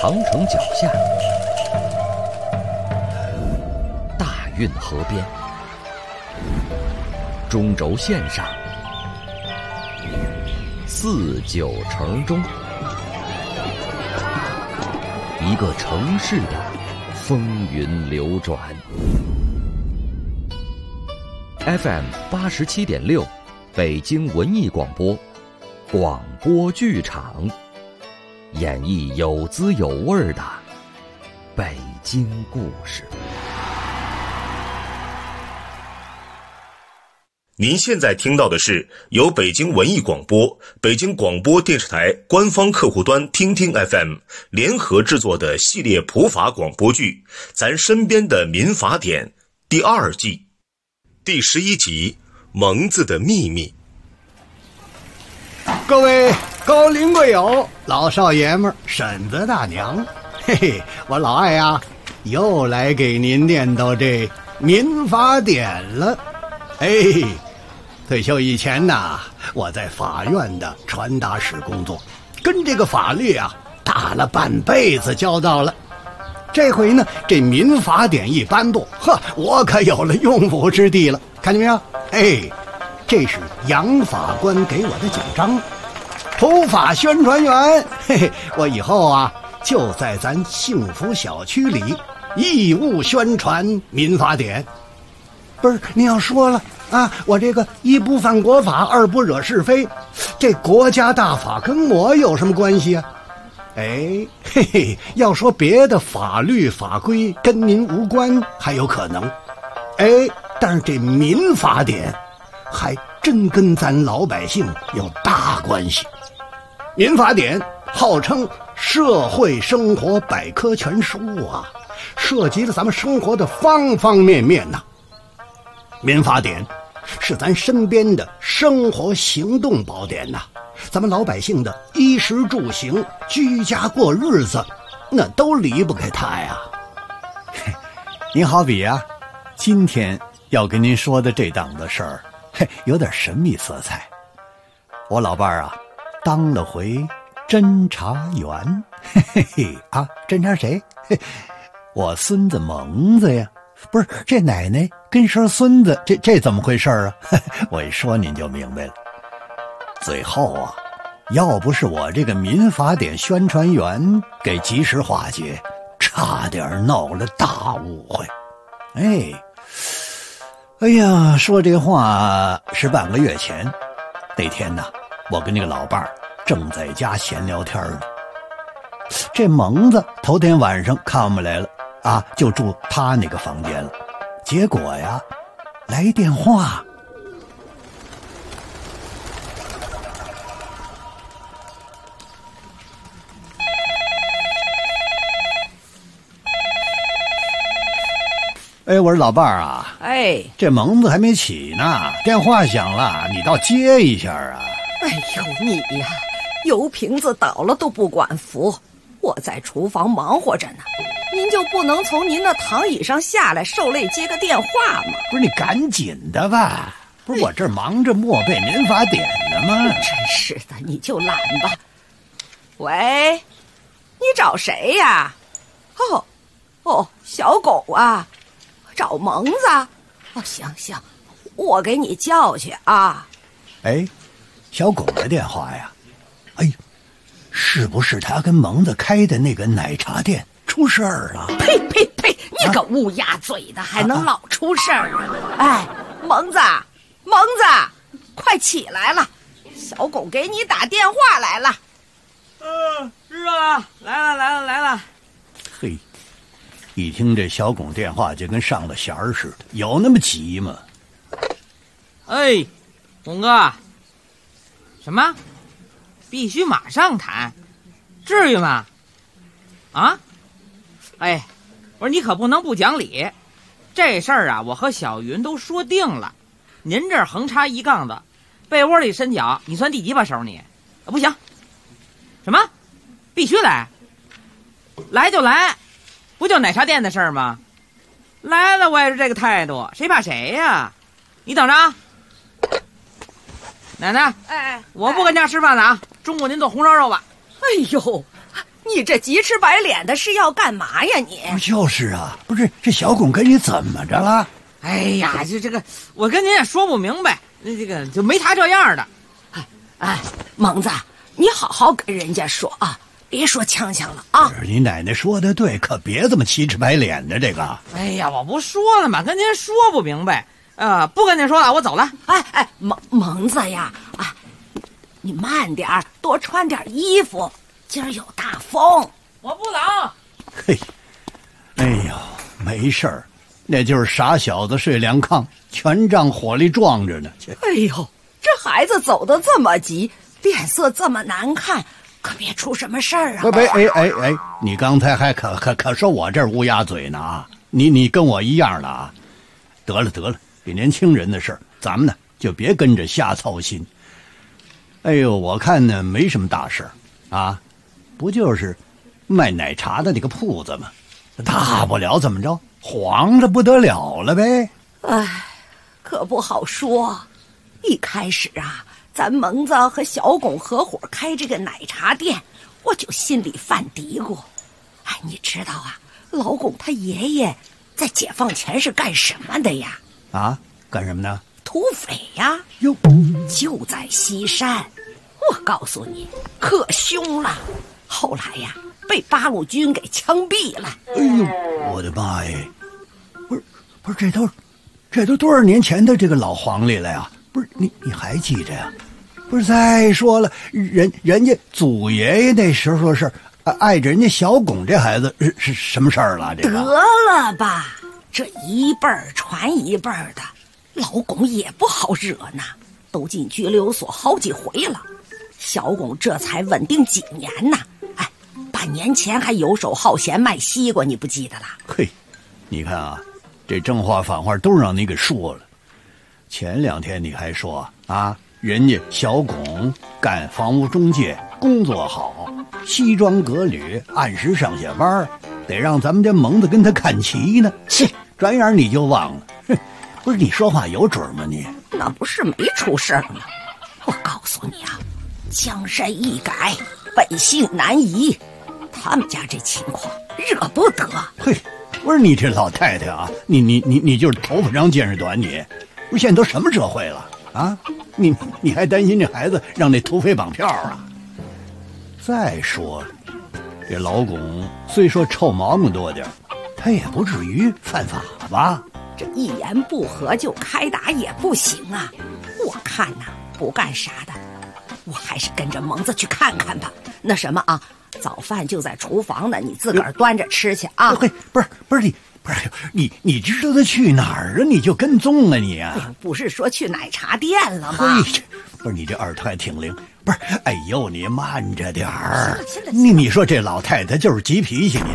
长城脚下，大运河边，中轴线上，四九城中，一个城市的风云流转。FM 87.6，北京文艺广播，广播剧场，演绎有滋有味的北京故事。 您现在听到的是由北京文艺广播、北京广播电视台官方客户端听听 FM 联合制作的系列普法广播剧《咱身边的民法典》第2季第11集《蒙子的秘密》。 各位高龄贵友、老少爷们儿、婶子大娘，嘿嘿，我老艾呀，又来给您念叨这民法典了。哎，退休以前呐，我在法院的传达室工作，跟这个法律啊打了半辈子交道了。这回呢，这民法典一颁布，呵，我可有了用武之地了。看见没有？哎，这是杨法官给我的奖章，普法宣传员。嘿嘿，我以后啊，就在咱幸福小区里义务宣传民法典。不是，你要说了啊，我这个一不犯国法，二不惹是非，这国家大法跟我有什么关系啊？哎，嘿嘿，要说别的法律法规跟您无关还有可能，哎，但是这民法典还真跟咱老百姓有大关系。民法典号称社会生活百科全书啊，涉及了咱们生活的方方面面呐。民法典是咱身边的生活行动宝典呐，咱们老百姓的衣食住行、居家过日子，那都离不开它呀。您好比啊，今天要跟您说的这档子事儿，嘿，有点神秘色彩。我老伴儿啊，当了回侦查员，嘿嘿嘿啊，侦查谁？嘿，我孙子蒙子呀。不是，这奶奶跟生孙子，这怎么回事啊？我一说您就明白了。最后啊，要不是我这个民法典宣传员给及时化解，差点闹了大误会。哎呀，说这话是半个月前，那天呢，我跟那个老伴儿正在家闲聊天呢，这蒙子头天晚上看我们来了啊，就住他那个房间了。结果呀，来电话。哎，我说老伴儿啊， 哎， 这蒙子还没起呢，电话响了，你倒接一下啊。 哎呦，你呀，油瓶子倒了都不管扶，我在厨房忙活着呢，您就不能从您的躺椅上下来受累接个电话吗？ 不是，你赶紧的吧，不是我这忙着默背民法典呢吗？ 真是的，你就懒吧。喂，你找谁呀？哦，小狗啊，找蒙子。哦，行，我给你叫去啊。 哎，小狗的电话呀，哎，是不是他跟蒙子开的那个奶茶店出事儿了？ 呸！你个乌鸦嘴的，还能老出事儿啊？哎，蒙子，快起来了，小狗给你打电话来了。 知道了，来了。 嘿，一听这小拱电话就跟上了弦儿似的，有那么急吗？ 哎，红哥，什么？必须马上谈？至于吗？啊？哎，我说你可不能不讲理，这事儿啊，我和小云都说定了。您这儿横插一杠子，被窝里伸脚，你算第几把手你？不行。什么？必须来？来就来，不就奶茶店的事儿吗？来了我也是这个态度，谁怕谁呀？你等着啊。奶奶，我不跟家吃饭了啊，中午您做红烧肉吧。 哎呦，你你这急吃白脸的是要干嘛呀你？ 就是啊，不是这小巩跟你怎么着了？ 哎呀，这个我跟您也说不明白，这个就没他这样的。 哎，蒙子，你好好跟人家说啊，别说呛呛了啊。 你奶奶说的对，可别这么急吃白脸的这个。 哎呀，我不说了吗？跟您说不明白，不跟您说了，我走了。 哎，蒙子呀，啊，你慢点儿，多穿点衣服，今儿有大风。 我不冷。 嘿，哎呦，没事儿，那就是傻小子睡凉炕，全仗火力壮着呢。 哎呦，这孩子走得这么急，脸色这么难看，可别出什么事儿啊！ 哎，你刚才还可说我这儿乌鸦嘴呢啊！你跟我一样了啊！得了，这年轻人的事儿，咱们呢就别跟着瞎操心。哎呦，我看呢没什么大事啊，不就是卖奶茶的那个铺子吗？大不了怎么着，黄的不得了了呗。 哎，可不好说。一开始啊，咱蒙子和小巩合伙开这个奶茶店，我就心里犯嘀咕。哎，你知道啊，老巩他爷爷在解放前是干什么的呀？ 啊，干什么呢？ 土匪呀！ 哟， 就在西山，我告诉你，可凶了。后来呀，被八路军给枪毙了。 哎呦，我的妈呀！不是，这都多少年前的这个老黄历了呀？不是你还记着呀？不是，再说了，人家祖爷爷那时候是碍着人家小巩这孩子是什么事儿了？这个得了吧，这一辈儿传一辈儿的，老巩也不好惹呢，都进拘留所好几回了。小巩这才稳定几年呢。哎，半年前还游手好闲卖西瓜，你不记得了？ 嘿，你看啊，这正话反话都让你给说了。前2天你还说啊，人家小巩干房屋中介，工作好，西装革履，按时上下班，得让咱们这蒙子跟他看齐呢。切，转眼你就忘了。哼，不是你说话有准吗你？ 那不是没出事吗？我告诉你啊，江山易改，本性难移。他们家这情况惹不得。 嘿，不是你这老太太啊，你就是头发长见识短你。不是现在都什么社会了啊？你还担心这孩子让那土匪绑票啊？再说了，这老巩虽说臭毛病多点，他也不至于犯法吧？ 这一言不合就开打也不行啊！我看呐，不干啥的，我还是跟着蒙子去看看吧。那什么啊，早饭就在厨房呢，你自个儿端着吃去啊！ 嘿，不是你知道他去哪儿啊？你就跟踪啊你啊！ 不是说去奶茶店了吗？ 嘿，不是你这耳朵还挺灵。不是，哎呦，你慢着点儿。你说这老太太就是急脾气你。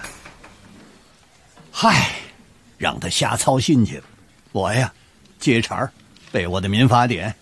嗨，让她瞎操心去了。我呀，接茬背我的民法典。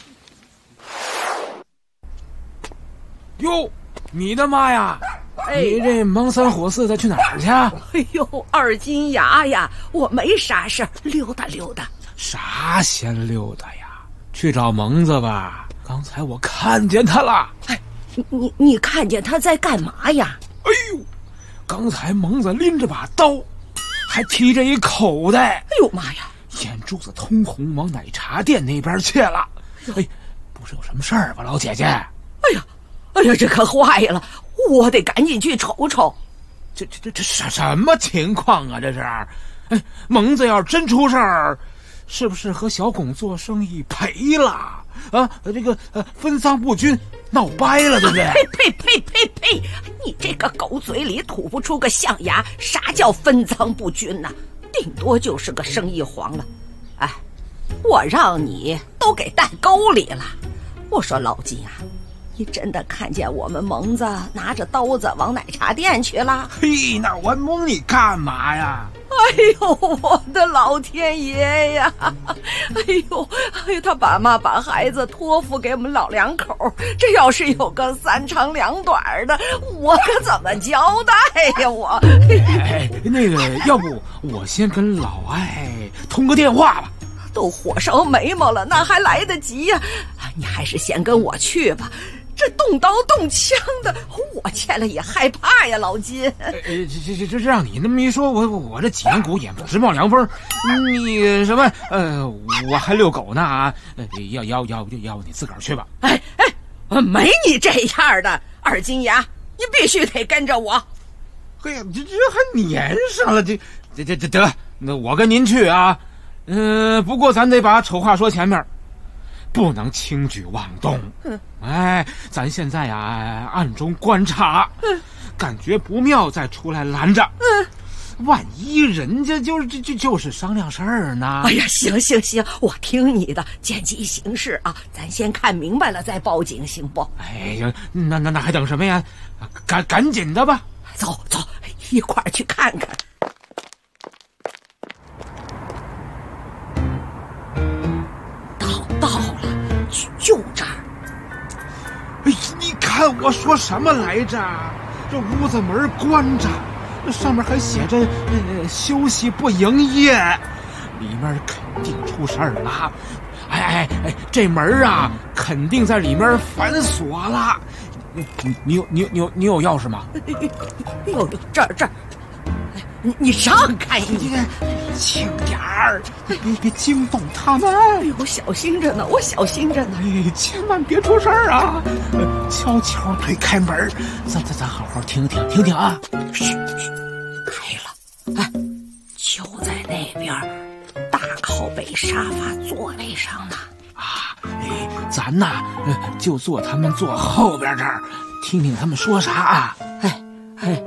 哟，你的妈呀！你这忙三火四的去哪儿去？ 哎呦，二金牙呀，我没啥事儿，溜达溜达。 啥闲溜达呀？去找蒙子吧，刚才我看见他了。 哎，你看见他在干嘛呀？ 哎呦，刚才蒙子拎着把刀，还提着一口袋。 哎呦妈呀！ 眼珠子通红，往奶茶店那边去了。哎，不是有什么事儿吧，老姐姐？ 哎呀，这可坏了！我得赶紧去瞅瞅。 这什么情况啊？这是，哎，蒙子要真出事儿，是不是和小巩做生意赔了啊？这个分赃不均，闹掰了，对不对？ 呸！你这个狗嘴里吐不出个象牙，啥叫分赃不均呢？顶多就是个生意黄了。哎，我让你都给带沟里了。我说老金啊，你真的看见我们蒙子拿着刀子往奶茶店去了？ 嘿，那我蒙你干嘛呀？ 哎呦，我的老天爷呀！哎呦，他爸妈把孩子托付给我们老两口，这要是有个3长2短的，我可怎么交代呀？我哎，那个，要不我先跟老艾通个电话吧。 都火烧眉毛了，那还来得及呀！你还是先跟我去吧。 这动刀动枪的，我见了也害怕呀，老金。 这让你那么一说，我这脊梁骨也直冒凉风。你什么？我还遛狗呢啊！要不你自个儿去吧。 哎，没你这样的，二金牙，你必须得跟着我。 嘿呀，这还粘上了，这得，那我跟您去啊。不过咱得把丑话说前面，不能轻举妄动。哎，咱现在呀暗中观察，感觉不妙再出来拦着。万一人家就是商量事儿呢？ 哎呀，行，我听你的，见机行事啊！咱先看明白了再报警，行不？ 哎呀，那还等什么呀？赶紧的吧！ 走，一块儿去看看。到了，就这儿。 哎，你看我说什么来着？这屋子门关着。上面还写着休息不营业，里面肯定出事儿了。哎，这门啊肯定在里面反锁了。你有钥匙吗？ 有，这儿。你让开一点， 轻点儿，别惊动他们。 哎呦，我小心着呢。 哎，千万别出事儿啊！悄悄推开门，咱好好听听啊。 嘘，开了。哎，就在那边大靠北沙发座位上呢。 咱呐就坐他们坐后边这儿，听听他们说啥啊。 哎。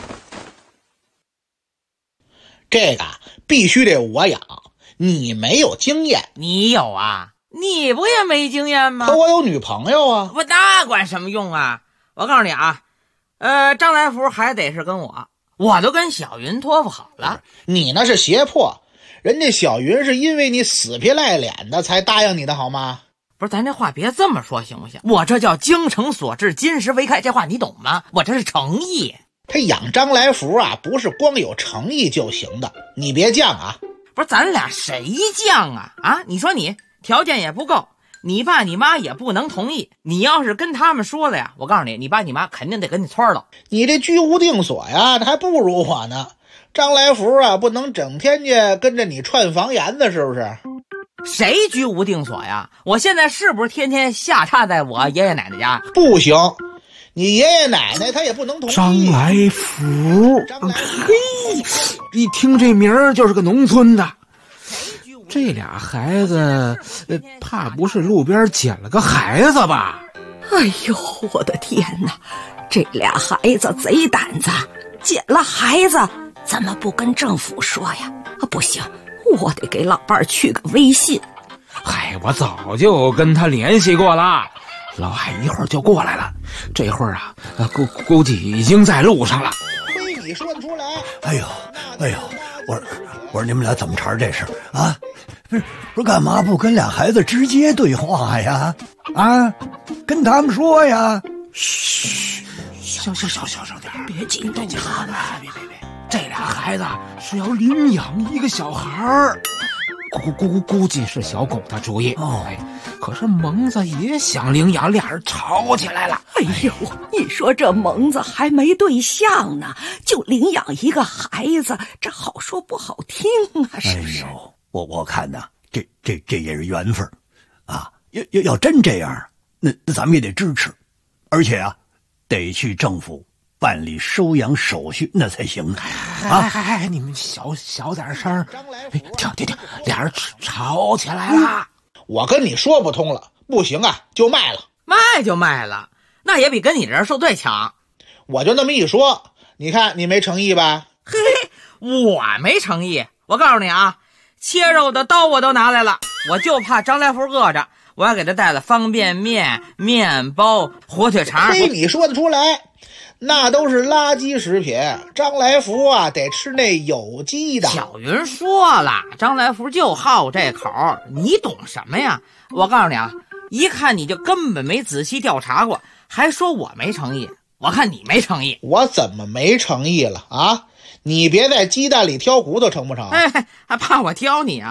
这个必须得我养，你没有经验。 你有啊？你不也没经验吗？ 可我有女朋友啊。 不，那管什么用啊？我告诉你啊，张来福还得是跟我都跟小云托付好了。 你那是胁迫，人家小云是因为你死皮赖脸的才答应你的好吗？ 不是，咱这话别这么说行不行？我这叫精诚所至，金石为开，这话你懂吗？我这是诚意。 他养张来福啊，不是光有诚意就行的，你别犟啊。 不是，咱俩谁犟啊？你说你条件也不够，你爸你妈也不能同意。你要是跟他们说了呀，我告诉你，你爸你妈肯定得跟你窜了。 你这居无定所呀，他还不如我呢。张来福啊，不能整天跟着你串房檐子，是不是？ 谁居无定所呀？我现在是不是天天下榻在我爷爷奶奶家？ 不行，你爷爷奶奶他也不能同意。 张来福，嘿，一听这名儿就是个农村的。这俩孩子，怕不是路边捡了个孩子吧？ 哎呦，我的天哪！这俩孩子贼胆子，捡了孩子怎么不跟政府说呀？不行，我得给老伴儿去个微信。 嗨，我早就跟他联系过了，老艾一会儿就过来了。这会儿啊，估计已经在路上了。 亏你说得出来！ 哎呦，我说你们俩怎么茬这事啊？不是干嘛不跟俩孩子直接对话呀？啊，跟他们说呀。 嘘，小声点， 别惊动他们。 别，这俩孩子是要领养一个小孩儿。估计是小巩的主意哦。可是蒙子也想领养，俩人吵起来了。 哎呦，你说这蒙子还没对象呢，就领养一个孩子，这好说不好听啊，是不是？ 哎呦，我看呢，这也是缘分啊。要真这样，那咱们也得支持，而且啊，得去政府办理收养手续，那才行啊！ 你们小点声！停！俩人吵起来了。 我跟你说不通了，不行啊，就卖了。 卖就卖了，那也比跟你这儿受罪强。 我就那么一说，你看你没诚意吧？ 嘿，我没诚意。我告诉你啊，切肉的刀我都拿来了，我就怕张来福饿着，我要给他带了方便面、面包、火腿肠。 嘿，你说得出来？那都是垃圾食品，张来福啊得吃那有机的。 小云说了，张来福就好这口，你懂什么呀？我告诉你啊，一看你就根本没仔细调查过，还说我没诚意，我看你没诚意。 我怎么没诚意了啊？你别在鸡蛋里挑骨头成不成？ 还怕我挑你啊？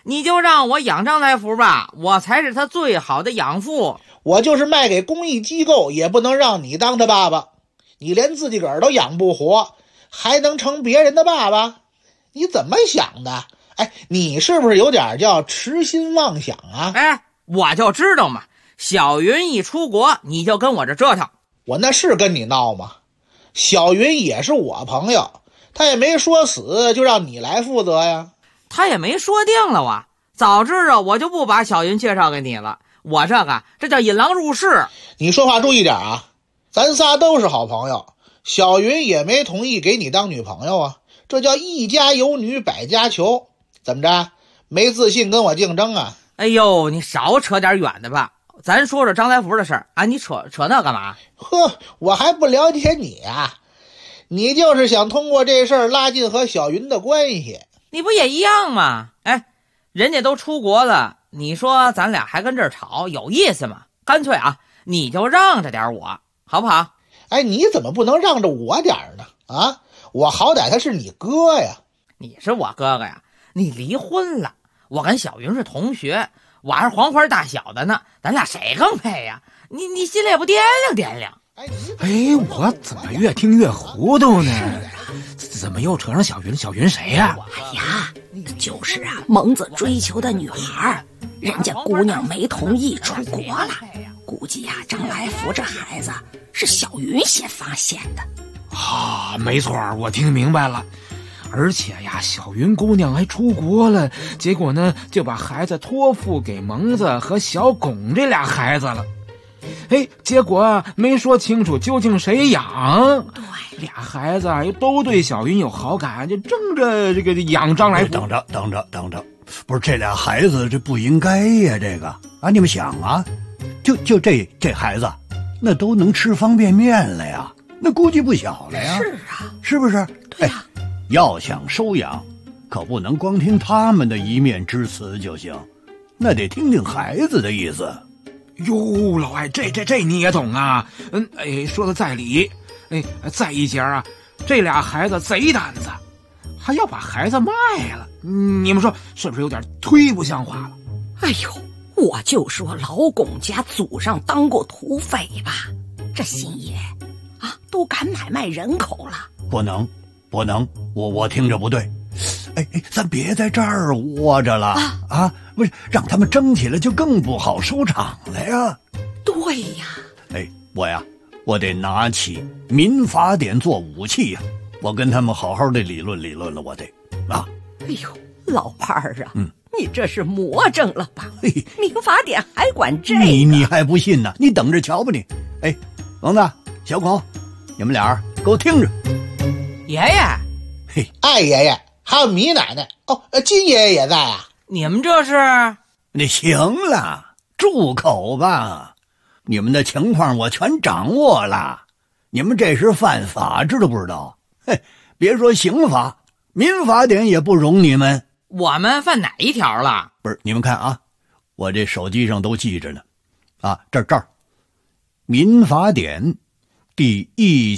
你就让我养张来福吧，我才是他最好的养父。 我就是卖给公益机构，也不能让你当他爸爸。你连自己个儿都养不活，还能成别人的爸爸？你怎么想的？哎，你是不是有点叫痴心妄想啊？ 哎，我就知道嘛，小云一出国，你就跟我这折腾。 我那是跟你闹吗？小云也是我朋友，他也没说死就让你来负责呀。 他也没说定了啊，早知道我就不把小云介绍给你了。我这叫引狼入室。 你说话注意点啊，咱仨都是好朋友，小云也没同意给你当女朋友啊，这叫一家有女百家求。怎么着，没自信跟我竞争啊？ 哎呦，你少扯点远的吧，咱说说张来福的事儿啊，你扯那干嘛？ 呵，我还不了解你啊，你就是想通过这事儿拉近和小云的关系。 你不也一样吗？哎，人家都出国了，你说咱俩还跟这儿吵，有意思吗？干脆啊，你就让着点我，好不好？ 哎，你怎么不能让着我点呢？啊，我好歹他是你哥呀。 你是我哥哥呀，你离婚了，我跟小云是同学，我还是黄花大小的呢，咱俩谁更配呀？你心里也不掂量掂量。 哎，我怎么越听越糊涂呢？怎么又扯上小云？小云谁呀？ 哎呀，就是啊，蒙子追求的女孩，人家姑娘没同意出国了，估计呀，张来福这孩子是小云先发现的。 啊，没错，我听明白了。而且呀，小云姑娘还出国了，结果呢，就把孩子托付给蒙子和小巩这俩孩子了。哎，结果啊，没说清楚究竟谁养。 对， 俩孩子又都对小云有好感，就争着这个养张来福。 等着，不是这俩孩子这不应该呀，这个啊，你们想啊，就这孩子，那都能吃方便面了呀，那估计不小了呀。 是啊， 是不是？ 对呀。 要想收养，可不能光听他们的一面之词就行，那得听听孩子的意思。 哟，老艾，这你也懂啊？说的在理。再一节啊，这俩孩子贼胆子，还要把孩子卖了，你们说是不是有点忒不像话了？ 哎呦，我就说老巩家祖上当过土匪吧，这新爷啊，都敢买卖人口了。 不能，我听着不对。哎，咱别在这儿窝着了啊！不是，让他们争起来就更不好收场了呀。 对呀。 哎，我得拿起民法典做武器呀！我跟他们好好的理论了，我得啊。 哎呦，老伴儿啊，你这是魔怔了吧？民法典还管这个？ 你还不信呢？你等着瞧吧你！哎，蒙子、小巩，你们俩给我听着。 爷爷， 嘿， 艾爷爷，还有米奶奶，金爷爷也在啊。 你们这是？ 你行了，住口吧！你们的情况我全掌握了，你们这是犯法，知道不知道？嘿，别说刑法，民法典也不容你们。 我们犯哪一条了？ 不是，你们看啊，我这手机上都记着呢。啊，这儿，民法典第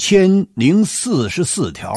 1044条，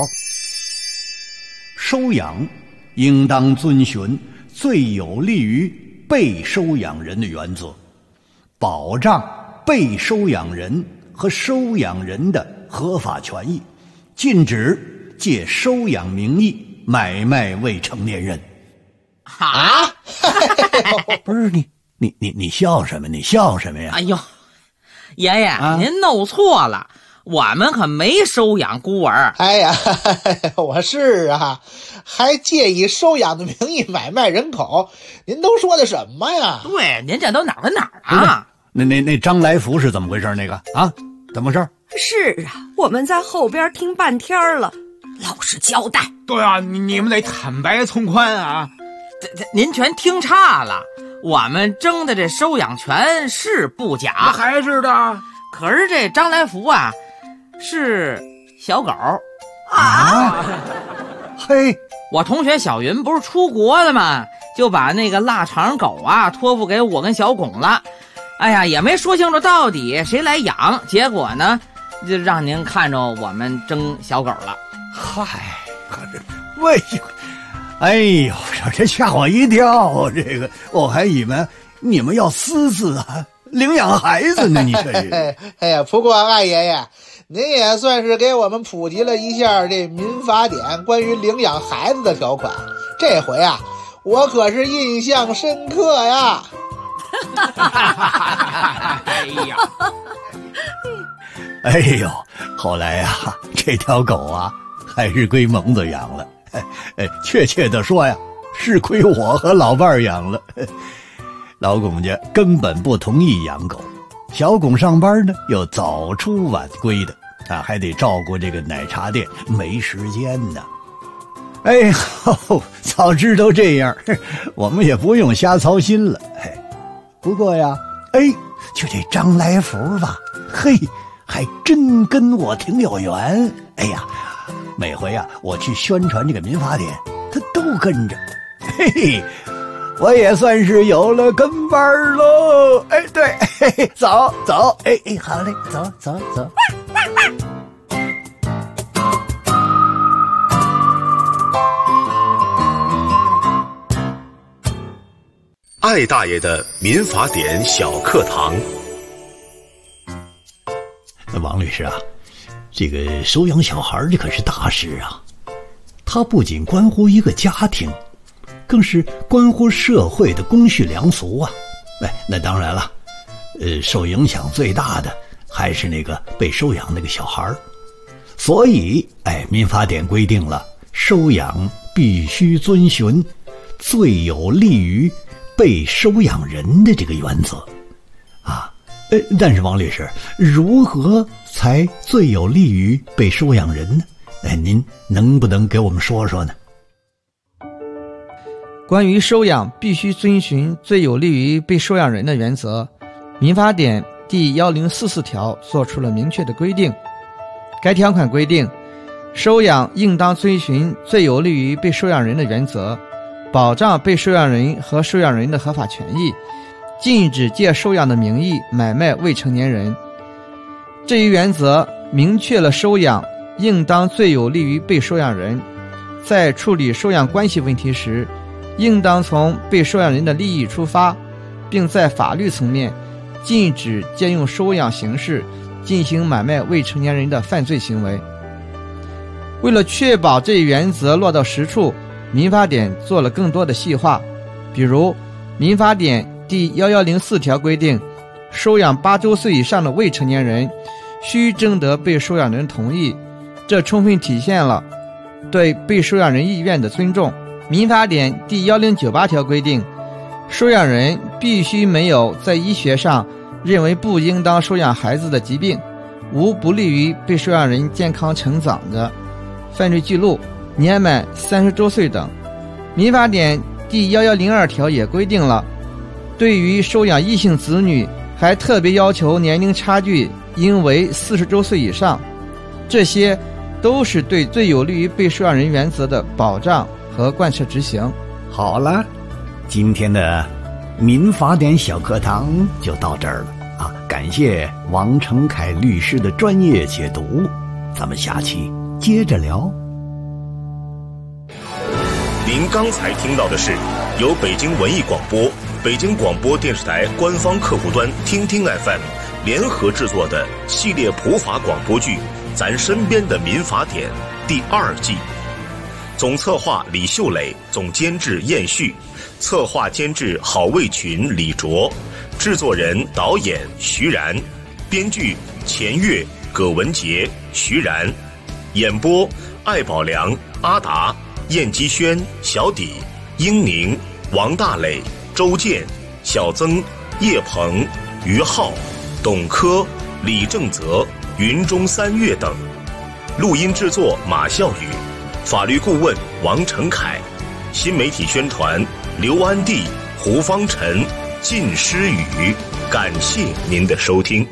收养应当遵循最有利于被收养人的原则，保障被收养人和收养人的合法权益，禁止借收养名义买卖未成年人。 啊？ 不是你笑什么？你笑什么呀？ 哎呦，爷爷，您弄错了，我们可没收养孤儿。 哎呀，我是啊，还借以收养的名义买卖人口，您都说的什么呀？ 对，您这都哪儿跟哪儿啊？ 那张来福是怎么回事？那个啊，怎么回事？ 是啊，我们在后边听半天了，老实交代。 对啊，你们得坦白从宽啊。 您全听差了，我们争的这收养权是不假， 还是的。 可是这张来福啊，是小狗啊。嘿， 我同学小云不是出国了吗？就把那个腊肠狗啊托付给我跟小巩了。哎呀，也没说清楚到底谁来养，结果呢，就让您看着我们争小狗了。 嗨，可是为什么？ 哎呦，这吓我一跳！这个我还以为你们要私自领养孩子呢，你这是。 哎呀，不过艾爷爷，您也算是给我们普及了一下这民法典关于领养孩子的条款。这回啊，我可是印象深刻呀！ 哎呀， 哎呦，后来呀，这条狗啊，还是归蒙子养了。确切的说呀，是归我和老伴儿养了。老龚家根本不同意养狗，小龚上班呢又早出晚归的，还得照顾这个奶茶店，没时间呢。哎呦，早知道这样，我们也不用瞎操心了。不过呀，就这张来福吧，嘿，还真跟我挺有缘。哎呀，每回啊我去宣传这个民法典，他都跟着。嘿嘿，我也算是有了跟班喽。对，嘿嘿，走走，好嘞，走走走。 艾大爷的民法典小课堂。 王律师啊，这个收养小孩这可是大事啊，它不仅关乎一个家庭，更是关乎社会的公序良俗啊。那当然了，受影响最大的还是那个被收养那个小孩，所以民法典规定了收养必须遵循最有利于被收养人的这个原则啊。但是王律师，如何才最有利于被收养人呢？您能不能给我们说说呢？ 关于收养必须遵循最有利于被收养人的原则，民法典第1044条作出了明确的规定。该条款规定，收养应当遵循最有利于被收养人的原则，保障被收养人和收养人的合法权益，禁止借收养的名义买卖未成年人。这一原则明确了收养应当最有利于被收养人，在处理收养关系问题时，应当从被收养人的利益出发，并在法律层面禁止借用收养形式进行买卖未成年人的犯罪行为。为了确保这一原则落到实处，民法典做了更多的细化。比如民法典第1104条规定，收养8周岁以上的未成年人需征得被收养人同意，这充分体现了对被收养人意愿的尊重。民法典第1098条规定，收养人必须没有在医学上认为不应当收养孩子的疾病，无不利于被收养人健康成长的犯罪记录，年满30周岁等。民法典第1102条也规定了，对于收养异性子女，还特别要求年龄差距应为40周岁以上。这些都是对最有利于被收养人原则的保障和贯彻执行。 好了，今天的民法典小课堂就到这儿了啊！感谢王成凯律师的专业解读，咱们下期接着聊。 您刚才听到的是由北京文艺广播、北京广播电视台官方客户端听听 FM 联合制作的系列普法广播剧《咱身边的民法典》第2季。总策划李秀磊，总监制燕旭，策划监制郝卫群、李卓，制作人导演徐然，编剧钱月、葛文杰、徐然，演播艾宝良、阿达、燕基轩、小底、英宁、王大磊、周健、小曾、叶鹏、于浩、董科、李正泽、云中三月等。录音制作马笑宇，法律顾问王成凯，新媒体宣传刘安娣、胡方晨、靳诗雨。感谢您的收听。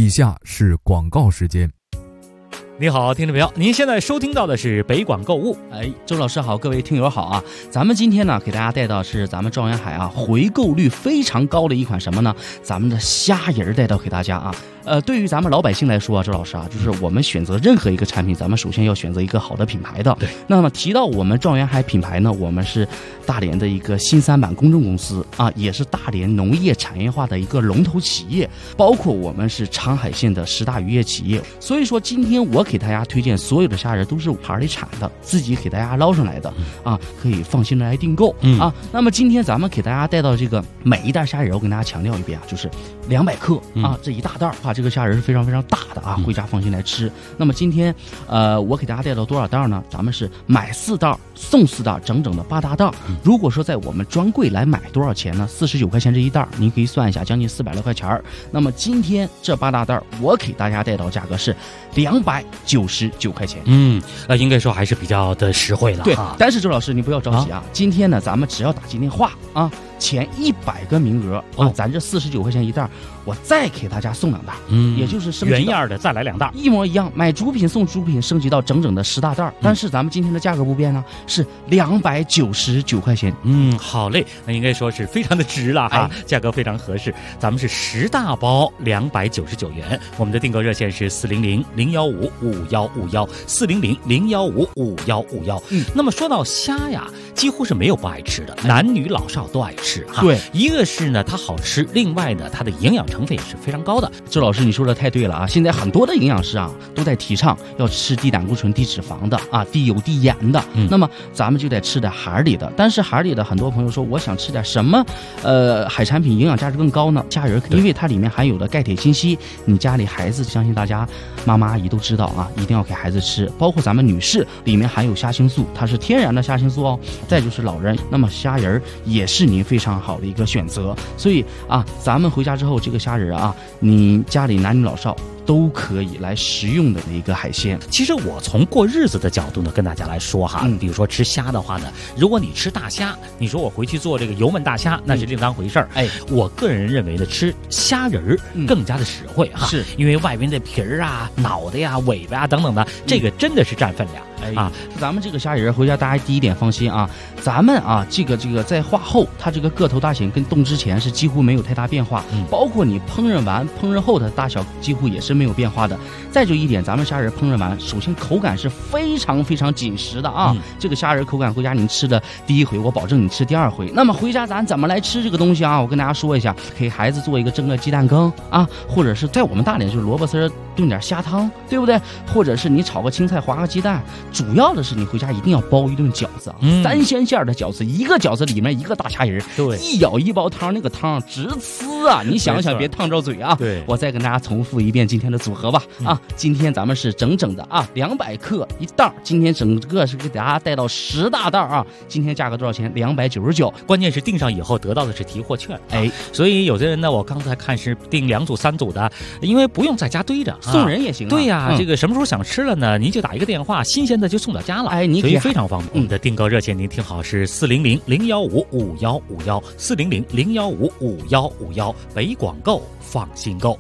以下是广告时间。 你好，听众朋友，您现在收听到的是北广购物。 周老师好，各位听友好啊！咱们今天呢，给大家带到是咱们状元海啊回购率非常高的一款什么呢？咱们的虾仁带到给大家啊。对于咱们老百姓来说啊，周老师啊，就是我们选择任何一个产品，咱们首先要选择一个好的品牌的。 对。 那么提到我们状元海品牌呢，我们是大连的一个新三板公证公司啊，也是大连农业产业化的一个龙头企业，包括我们是长海县的10大渔业企业。所以说，今天我给大家推荐所有的虾仁都是海里产的，自己给大家捞上来的啊，可以放心的来订购啊。那么今天咱们给大家带到这个每一袋虾仁，我跟大家强调一遍啊，就是200克啊，这一大袋啊，这个虾仁是非常非常大的啊，回家放心来吃。那么今天我给大家带到多少袋呢？咱们是买4袋送4袋，整整的8大袋。如果说在我们专柜来买多少钱呢？49块钱这一袋，您可以算一下，将近400来块钱。那么今天这8大袋，我给大家带到价格是299块钱。 应该说还是比较的实惠了。 对，但是周老师你不要着急啊，今天呢咱们只要打进电话啊，前100个名额啊，咱这49块钱一袋，我再给大家送2袋，也就是升级原样的再来2袋， 一模一样，买主品送主品，升级到整整的10大袋。但是咱们今天的价格不变呢，是299块钱。 好嘞，那应该说是非常的值了哈，价格非常合适。咱们是10大包299元，我们的订购热线是400-015-5151，400-015-5151。那么说到虾呀，几乎是没有不爱吃的，男女老少都爱吃哈。 对， 一个是呢它好吃，另外呢它的营养成分也是非常高的。 周老师你说的太对了啊！现在很多的营养师啊都在提倡要吃低胆固醇、低脂肪的啊，低油、低盐的。那么咱们就得吃点海里的。但是海里的很多朋友说，我想吃点什么海产品营养价值更高呢？虾仁，因为它里面含有的钙、铁、锌、硒，你家里孩子相信大家妈妈阿姨都知道啊，一定要给孩子吃。包括咱们女士里面含有虾青素，它是天然的虾青素哦。再就是老人，那么虾仁也是您非常好的一个选择。所以啊，咱们回家之后这个虾仁啊，你家里男女老少都可以来食用的一个海鲜。 其实我从过日子的角度呢，跟大家来说哈，比如说吃虾的话呢，如果你吃大虾，你说我回去做这个油焖大虾，那是另当回事儿。我个人认为呢，吃虾仁更加的实惠哈，是因为外面的皮儿啊、脑袋呀、尾巴啊等等的，这个真的是占分量。 咱们这个虾仁回家大家第一点放心啊，咱们啊这个在化后，它这个个头大小跟冻之前是几乎没有太大变化，包括你烹饪完烹饪后的大小几乎也是没有变化的。再就一点，咱们虾仁烹饪完，首先口感是非常非常紧实的啊，这个虾仁口感回家你吃的第一回，我保证你吃第2回。那么回家咱怎么来吃这个东西啊？我跟大家说一下，给孩子做一个蒸个鸡蛋羹啊，或者是在我们大连就是萝卜丝炖点虾汤，对不对？或者是你炒个青菜划个鸡蛋。主要的是你回家一定要包一顿饺子啊，3鲜馅的饺子，一个饺子里面一个大虾仁，对，一舀一包汤，那个汤直呲啊！你想想别烫着嘴啊！对，我再跟大家重复一遍今天的组合吧啊！今天咱们是整整的啊200克一袋，今天整个是给大家带到10大袋啊！今天价格多少钱？299， 关键是订上以后得到的是提货券，所以有的人呢，我刚才看是订2组3组的，因为不用在家堆着， 送人也行。 对呀，这个什么时候想吃了呢？您就打一个电话，新鲜的就送到家了，所以非常方便。我们的订购热线您听好是400-015-5151，400-015-5151，北广购放心购。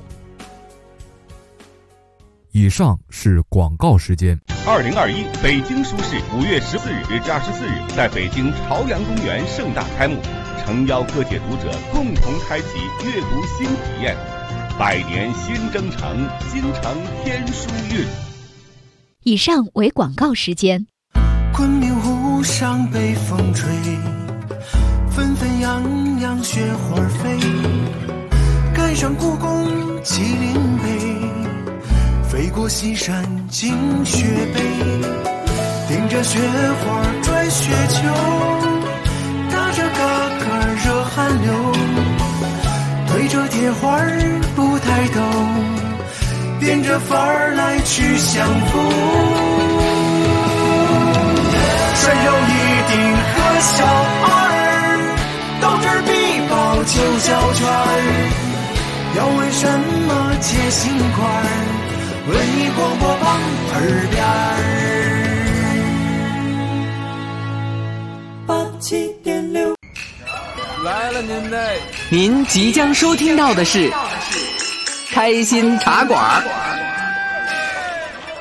以上是广告时间。 2021北京书市5月14日至24日在北京朝阳公园盛大开幕，诚邀各界读者共同开启阅读新体验，100年新征程，新承天书韵。 以上为广告时间。 昆明湖上北风吹，纷纷扬扬雪花飞，赶上故宫麒麟碑，飞过西山惊雪北，顶着雪花拽雪球，打着嘎嘎热汗流，对着铁花不抬头，变着法儿来去相逢。山有一顶和小二，斗智必报9小圈，要为什么解心块？文艺广播旁耳边87.6 来了您嘞！您即将收听到的是开心茶馆。